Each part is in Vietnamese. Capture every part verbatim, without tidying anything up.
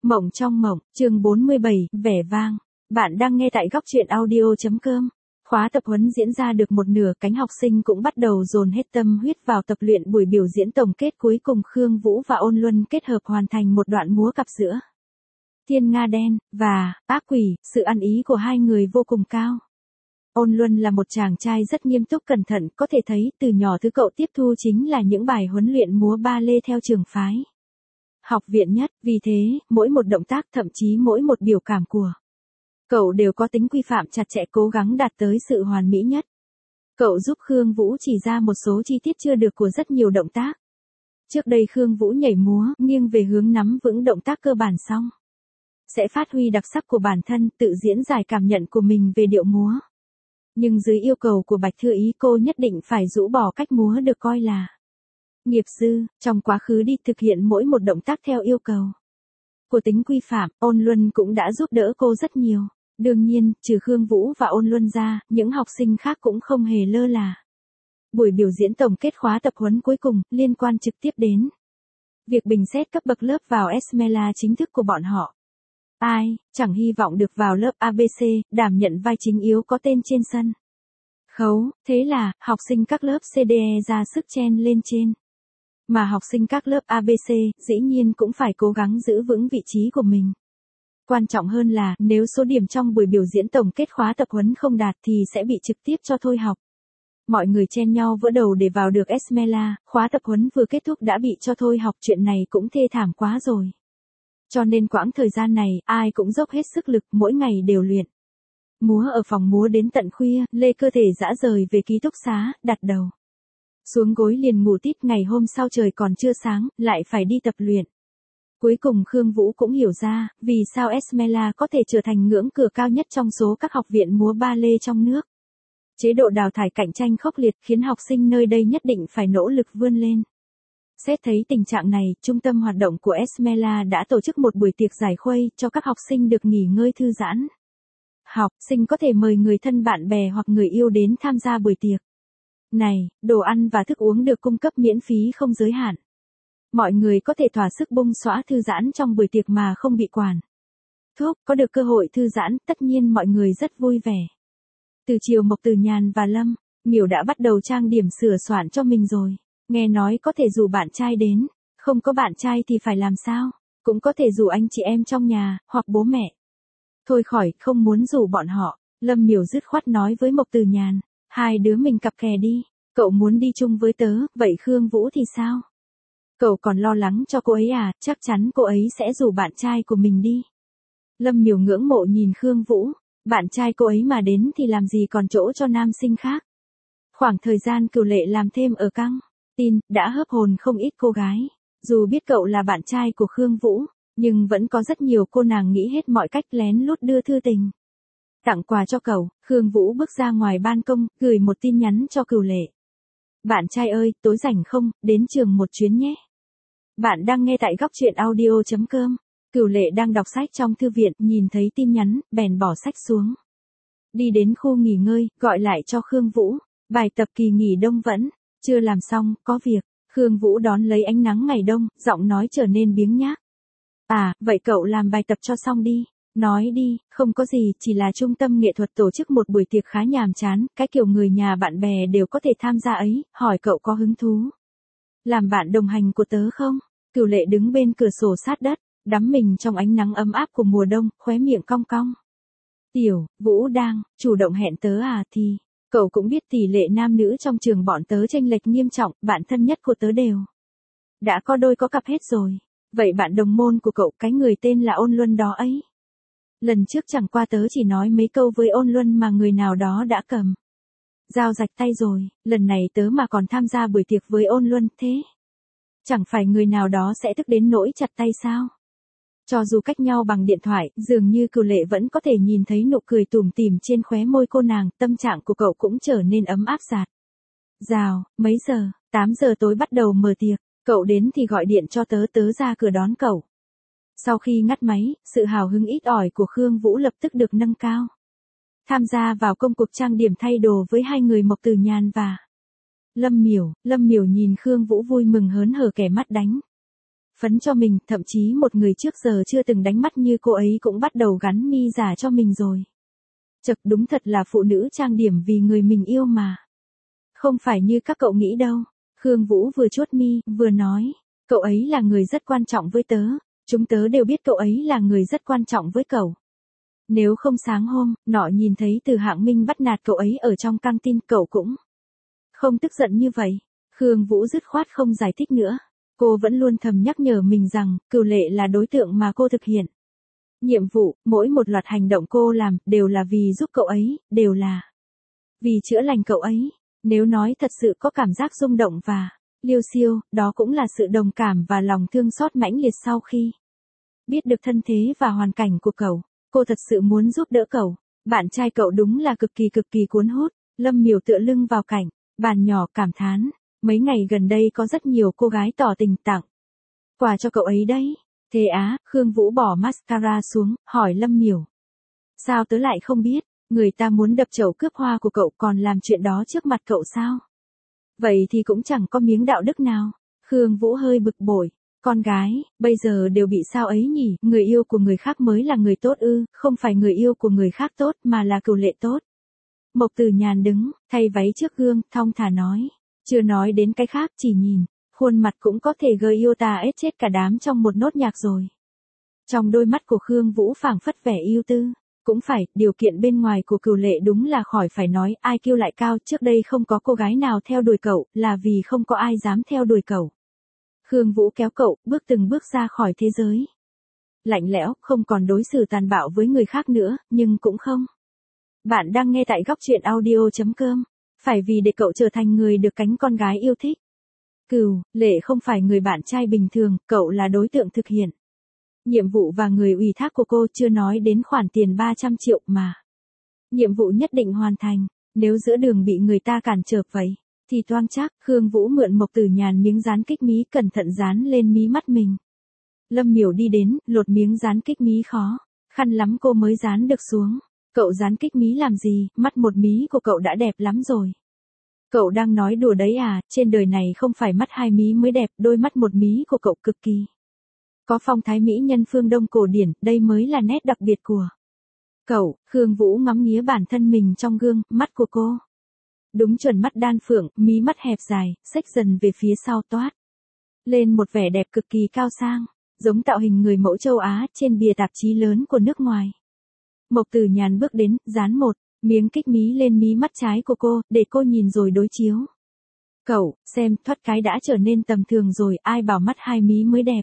Mộng trong mộng, chương bốn mươi bảy, vẻ vang. Bạn đang nghe tại góc truyện audio chấm com. Khóa tập huấn diễn ra được một nửa, cánh học sinh cũng bắt đầu dồn hết tâm huyết vào tập luyện buổi biểu diễn tổng kết cuối cùng. Khương Vũ và Ôn Luân kết hợp hoàn thành một đoạn múa cặp giữa Thiên Nga Đen và Ác Quỷ, sự ăn ý của hai người vô cùng cao. Ôn Luân là một chàng trai rất nghiêm túc cẩn thận, có thể thấy từ nhỏ thứ cậu tiếp thu chính là những bài huấn luyện múa ba lê theo trường phái học viện nhất, vì thế, mỗi một động tác, thậm chí mỗi một biểu cảm của cậu đều có tính quy phạm chặt chẽ, cố gắng đạt tới sự hoàn mỹ nhất. Cậu giúp Khương Vũ chỉ ra một số chi tiết chưa được của rất nhiều động tác. Trước đây Khương Vũ nhảy múa, nghiêng về hướng nắm vững động tác cơ bản xong, sẽ phát huy đặc sắc của bản thân, tự diễn giải cảm nhận của mình về điệu múa. Nhưng dưới yêu cầu của Bạch Thư Ý, cô nhất định phải rũ bỏ cách múa được coi là nghiệp dư, trong quá khứ đi thực hiện mỗi một động tác theo yêu cầu của tính quy phạm. Ôn Luân cũng đã giúp đỡ cô rất nhiều. Đương nhiên, trừ Khương Vũ và Ôn Luân ra, những học sinh khác cũng không hề lơ là. Buổi biểu diễn tổng kết khóa tập huấn cuối cùng, liên quan trực tiếp đến việc bình xét cấp bậc lớp vào Esmela chính thức của bọn họ. Ai, chẳng hy vọng được vào lớp a bê xê, đảm nhận vai chính yếu có tên trên sân khấu, thế là, học sinh các lớp xê đê e ra sức chen lên trên. Mà học sinh các lớp a bê xê, dĩ nhiên cũng phải cố gắng giữ vững vị trí của mình. Quan trọng hơn là, nếu số điểm trong buổi biểu diễn tổng kết khóa tập huấn không đạt thì sẽ bị trực tiếp cho thôi học. Mọi người chen nhau vỡ đầu để vào được Esmela, khóa tập huấn vừa kết thúc đã bị cho thôi học, chuyện này cũng thê thảm quá rồi. Cho nên quãng thời gian này, ai cũng dốc hết sức lực, mỗi ngày đều luyện múa ở phòng múa đến tận khuya, lê cơ thể rã rời về ký túc xá, đặt đầu xuống gối liền ngủ tít. Ngày hôm sau trời còn chưa sáng, lại phải đi tập luyện. Cuối cùng Khương Vũ cũng hiểu ra, vì sao Esmela có thể trở thành ngưỡng cửa cao nhất trong số các học viện múa ba lê trong nước. Chế độ đào thải cạnh tranh khốc liệt khiến học sinh nơi đây nhất định phải nỗ lực vươn lên. Xét thấy tình trạng này, trung tâm hoạt động của Esmela đã tổ chức một buổi tiệc giải khuây cho các học sinh được nghỉ ngơi thư giãn. Học sinh có thể mời người thân bạn bè hoặc người yêu đến tham gia buổi tiệc này, đồ ăn và thức uống được cung cấp miễn phí không giới hạn. Mọi người có thể thỏa sức bung xõa thư giãn trong buổi tiệc mà không bị quản thúc, có được cơ hội thư giãn, tất nhiên mọi người rất vui vẻ. Từ chiều Mộc Từ Nhàn và Lâm Miểu đã bắt đầu trang điểm sửa soạn cho mình rồi. Nghe nói có thể rủ bạn trai đến, không có bạn trai thì phải làm sao? Cũng có thể rủ anh chị em trong nhà, hoặc bố mẹ. Thôi khỏi, không muốn rủ bọn họ. Lâm Miểu dứt khoát nói với Mộc Từ Nhàn, hai đứa mình cặp kè đi, cậu muốn đi chung với tớ, vậy Khương Vũ thì sao? Cậu còn lo lắng cho cô ấy à, chắc chắn cô ấy sẽ rủ bạn trai của mình đi. Lâm Miểu ngưỡng mộ nhìn Khương Vũ, bạn trai cô ấy mà đến thì làm gì còn chỗ cho nam sinh khác. Khoảng thời gian Cửu Lệ làm thêm ở căng tin, đã hớp hồn không ít cô gái. Dù biết cậu là bạn trai của Khương Vũ, nhưng vẫn có rất nhiều cô nàng nghĩ hết mọi cách lén lút đưa thư tình tặng quà cho cậu. Khương Vũ bước ra ngoài ban công, gửi một tin nhắn cho Cửu Lệ. Bạn trai ơi, tối rảnh không, đến trường một chuyến nhé. Bạn đang nghe tại góc truyện audio chấm com. Cửu Lệ đang đọc sách trong thư viện, nhìn thấy tin nhắn, bèn bỏ sách xuống. Đi đến khu nghỉ ngơi, gọi lại cho Khương Vũ. Bài tập kỳ nghỉ đông vẫn chưa làm xong, có việc. Khương Vũ đón lấy ánh nắng ngày đông, giọng nói trở nên biếng nhác. À, vậy cậu làm bài tập cho xong đi. Nói đi, không có gì, chỉ là trung tâm nghệ thuật tổ chức một buổi tiệc khá nhàm chán, cái kiểu người nhà bạn bè đều có thể tham gia ấy, hỏi cậu có hứng thú làm bạn đồng hành của tớ không? Cửu Lệ đứng bên cửa sổ sát đất, đắm mình trong ánh nắng ấm áp của mùa đông, khóe miệng cong cong. Tiểu Vũ đang chủ động hẹn tớ à thì, cậu cũng biết tỷ lệ nam nữ trong trường bọn tớ chênh lệch nghiêm trọng, bạn thân nhất của tớ đều đã có đôi có cặp hết rồi. Vậy bạn đồng môn của cậu, cái người tên là Ôn Luân đó ấy. Lần trước chẳng qua tớ chỉ nói mấy câu với Ôn Luân mà người nào đó đã cầm dao rạch tay rồi, lần này tớ mà còn tham gia buổi tiệc với Ôn Luân, thế chẳng phải người nào đó sẽ tức đến nỗi chặt tay sao? Cho dù cách nhau bằng điện thoại, dường như Cửu Lệ vẫn có thể nhìn thấy nụ cười tủm tỉm trên khóe môi cô nàng, tâm trạng của cậu cũng trở nên ấm áp dạt dào. Mấy giờ? tám giờ tối bắt đầu mở tiệc, cậu đến thì gọi điện cho tớ, tớ ra cửa đón cậu. Sau khi ngắt máy, sự hào hứng ít ỏi của Khương Vũ lập tức được nâng cao. Tham gia vào công cuộc trang điểm thay đồ với hai người Mộc Từ Nhàn và Lâm Miểu. Lâm Miểu nhìn Khương Vũ vui mừng hớn hở, kẻ mắt đánh phấn cho mình, thậm chí một người trước giờ chưa từng đánh mắt như cô ấy cũng bắt đầu gắn mi giả cho mình rồi. Chật, đúng thật là phụ nữ trang điểm vì người mình yêu mà. Không phải như các cậu nghĩ đâu. Khương Vũ vừa chuốt mi, vừa nói, cậu ấy là người rất quan trọng với tớ, chúng tớ đều biết cậu ấy là người rất quan trọng với cậu. Nếu không sáng hôm, nọ nhìn thấy Từ Hạng Minh bắt nạt cậu ấy ở trong căng tin, cậu cũng không tức giận như vậy. Khương Vũ dứt khoát không giải thích nữa. Cô vẫn luôn thầm nhắc nhở mình rằng, Cửu Lệ là đối tượng mà cô thực hiện. Nhiệm vụ, mỗi một loạt hành động cô làm, đều là vì giúp cậu ấy, đều là vì chữa lành cậu ấy. Nếu nói thật sự có cảm giác rung động và liêu xiêu, đó cũng là sự đồng cảm và lòng thương xót mãnh liệt sau khi biết được thân thế và hoàn cảnh của cậu. Cô thật sự muốn giúp đỡ cậu. Bạn trai cậu đúng là cực kỳ cực kỳ cuốn hút. Lâm Miểu tựa lưng vào cạnh bàn nhỏ cảm thán. Mấy ngày gần đây có rất nhiều cô gái tỏ tình tặng quà cho cậu ấy đấy. Thế á, Khương Vũ bỏ mascara xuống, hỏi Lâm Miểu. Sao tớ lại không biết, người ta muốn đập chậu cướp hoa của cậu còn làm chuyện đó trước mặt cậu sao? Vậy thì cũng chẳng có miếng đạo đức nào. Khương Vũ hơi bực bội. Con gái, bây giờ đều bị sao ấy nhỉ, người yêu của người khác mới là người tốt ư, không phải người yêu của người khác tốt mà là Cửu Lệ tốt. Mộc Tử Nhàn đứng, thay váy trước gương, thong thả nói. Chưa nói đến cái khác, chỉ nhìn, khuôn mặt cũng có thể gây yêu ta ết chết cả đám trong một nốt nhạc rồi. Trong đôi mắt của Khương Vũ phảng phất vẻ yêu tư. Cũng phải, điều kiện bên ngoài của Cửu Lệ đúng là khỏi phải nói, ai kêu lại cao, trước đây không có cô gái nào theo đuổi cậu, là vì không có ai dám theo đuổi cậu. Khương Vũ kéo cậu, bước từng bước ra khỏi thế giới lạnh lẽo, không còn đối xử tàn bạo với người khác nữa, nhưng cũng không. Bạn đang nghe tại góc truyện audio chấm com. Phải vì để cậu trở thành người được cánh con gái yêu thích. Cửu Lệ không phải người bạn trai bình thường, cậu là đối tượng thực hiện nhiệm vụ và người ủy thác của cô, chưa nói đến khoản tiền ba trăm triệu mà. Nhiệm vụ nhất định hoàn thành, nếu giữa đường bị người ta cản trở vậy, thì toang chắc. Khương Vũ mượn Mộc Tử Nhàn miếng dán kích mí cẩn thận dán lên mí mắt mình. Lâm Miểu đi đến, lột miếng dán kích mí khó khăn lắm cô mới dán được xuống. Cậu dán kích mí làm gì, mắt một mí của cậu đã đẹp lắm rồi. Cậu đang nói đùa đấy à, trên đời này không phải mắt hai mí mới đẹp, đôi mắt một mí của cậu cực kỳ có phong thái mỹ nhân phương Đông cổ điển, đây mới là nét đặc biệt của cậu. Khương Vũ ngắm nghía bản thân mình trong gương, mắt của cô đúng chuẩn mắt đan phượng, mí mắt hẹp dài, xếch dần về phía sau toát lên một vẻ đẹp cực kỳ cao sang, giống tạo hình người mẫu châu Á trên bìa tạp chí lớn của nước ngoài. Mộc Tử Nhàn bước đến, dán một miếng kích mí lên mí mắt trái của cô, để cô nhìn rồi đối chiếu. Cậu, xem, thoát cái đã trở nên tầm thường rồi, ai bảo mắt hai mí mới đẹp.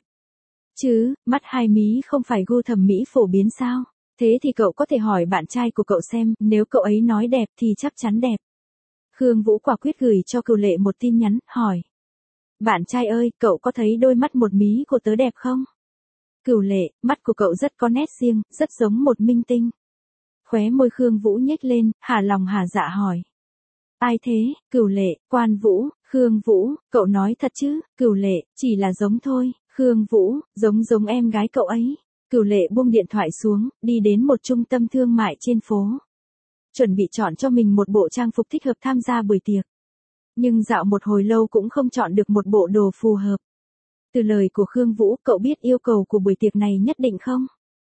Chứ, mắt hai mí không phải gu thẩm mỹ phổ biến sao? Thế thì cậu có thể hỏi bạn trai của cậu xem, nếu cậu ấy nói đẹp thì chắc chắn đẹp. Khương Vũ quả quyết gửi cho Cửu Lệ một tin nhắn, hỏi. Bạn trai ơi, cậu có thấy đôi mắt một mí của tớ đẹp không? Cửu Lệ, mắt của cậu rất có nét riêng, rất giống một minh tinh. Khóe môi Khương Vũ nhếch lên, hả lòng hả dạ hỏi. Ai thế? Cửu Lệ, Quan Vũ, Khương Vũ, cậu nói thật chứ? Cửu Lệ, chỉ là giống thôi. Khương Vũ, giống giống em gái cậu ấy. Cửu Lệ buông điện thoại xuống, đi đến một trung tâm thương mại trên phố. Chuẩn bị chọn cho mình một bộ trang phục thích hợp tham gia buổi tiệc. Nhưng dạo một hồi lâu cũng không chọn được một bộ đồ phù hợp. Từ lời của Khương Vũ, cậu biết yêu cầu của buổi tiệc này nhất định không?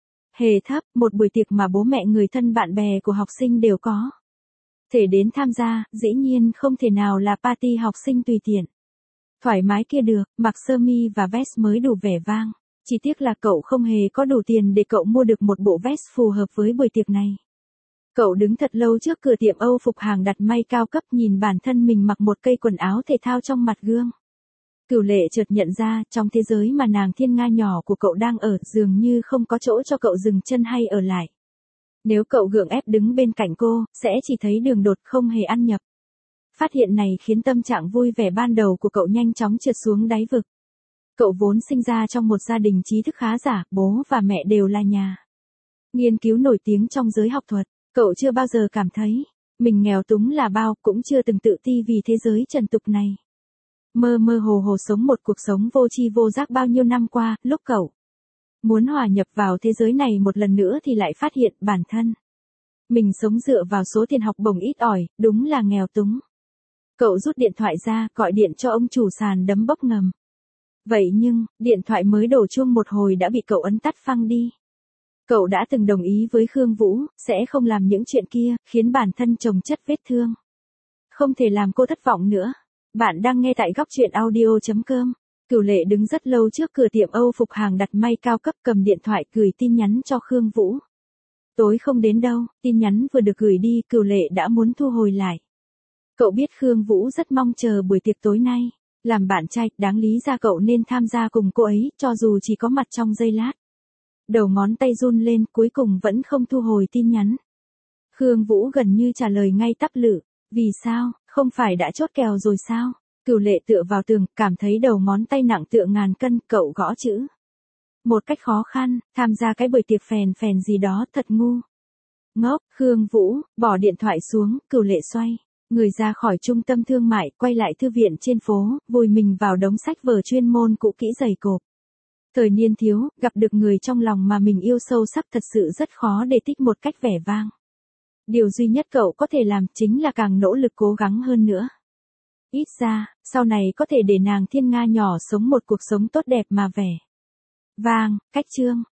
Hề thấp, một buổi tiệc mà bố mẹ người thân bạn bè của học sinh đều có thể đến tham gia, dĩ nhiên không thể nào là party học sinh tùy tiện. Thoải mái kia được, mặc sơ mi và vest mới đủ vẻ vang. Chỉ tiếc là cậu không hề có đủ tiền để cậu mua được một bộ vest phù hợp với buổi tiệc này. Cậu đứng thật lâu trước cửa tiệm Âu phục hàng đặt may cao cấp, nhìn bản thân mình mặc một cây quần áo thể thao trong mặt gương. Cửu Lệ chợt nhận ra, trong thế giới mà nàng thiên nga nhỏ của cậu đang ở, dường như không có chỗ cho cậu dừng chân hay ở lại. Nếu cậu gượng ép đứng bên cạnh cô, sẽ chỉ thấy đường đột không hề ăn nhập. Phát hiện này khiến tâm trạng vui vẻ ban đầu của cậu nhanh chóng trượt xuống đáy vực. Cậu vốn sinh ra trong một gia đình trí thức khá giả, bố và mẹ đều là nhà nghiên cứu nổi tiếng trong giới học thuật. Cậu chưa bao giờ cảm thấy mình nghèo túng là bao, cũng chưa từng tự ti vì thế giới trần tục này. Mơ mơ hồ hồ sống một cuộc sống vô tri vô giác bao nhiêu năm qua, lúc cậu muốn hòa nhập vào thế giới này một lần nữa thì lại phát hiện bản thân mình sống dựa vào số tiền học bổng ít ỏi, đúng là nghèo túng. Cậu rút điện thoại ra, gọi điện cho ông chủ sàn đấm bốc ngầm. Vậy nhưng, điện thoại mới đổ chuông một hồi đã bị cậu ấn tắt phăng đi. Cậu đã từng đồng ý với Khương Vũ, sẽ không làm những chuyện kia, khiến bản thân chồng chất vết thương. Không thể làm cô thất vọng nữa. Bạn đang nghe tại góc chuyện audio chấm com. Cửu Lệ đứng rất lâu trước cửa tiệm Âu phục hàng đặt may cao cấp, cầm điện thoại gửi tin nhắn cho Khương Vũ. Tối không đến đâu, tin nhắn vừa được gửi đi, Cửu Lệ đã muốn thu hồi lại. Cậu biết Khương Vũ rất mong chờ buổi tiệc tối nay. Làm bạn trai, đáng lý ra cậu nên tham gia cùng cô ấy, cho dù chỉ có mặt trong giây lát. Đầu ngón tay run lên, cuối cùng vẫn không thu hồi tin nhắn. Khương Vũ gần như trả lời ngay tắp lự. Vì sao, không phải đã chốt kèo rồi sao? Cửu Lệ tựa vào tường, cảm thấy đầu ngón tay nặng tựa ngàn cân, cậu gõ chữ. Một cách khó khăn, tham gia cái buổi tiệc phèn phèn gì đó, thật ngu. Ngốc, Khương Vũ, bỏ điện thoại xuống, Cửu Lệ xoay người ra khỏi trung tâm thương mại, quay lại thư viện trên phố, vùi mình vào đống sách vở chuyên môn cũ kỹ dày cộp. Thời niên thiếu, gặp được người trong lòng mà mình yêu sâu sắc thật sự rất khó để tích một cách vẻ vang. Điều duy nhất cậu có thể làm chính là càng nỗ lực cố gắng hơn nữa. Ít ra, sau này có thể để nàng thiên nga nhỏ sống một cuộc sống tốt đẹp mà vẻ vang, cách chương.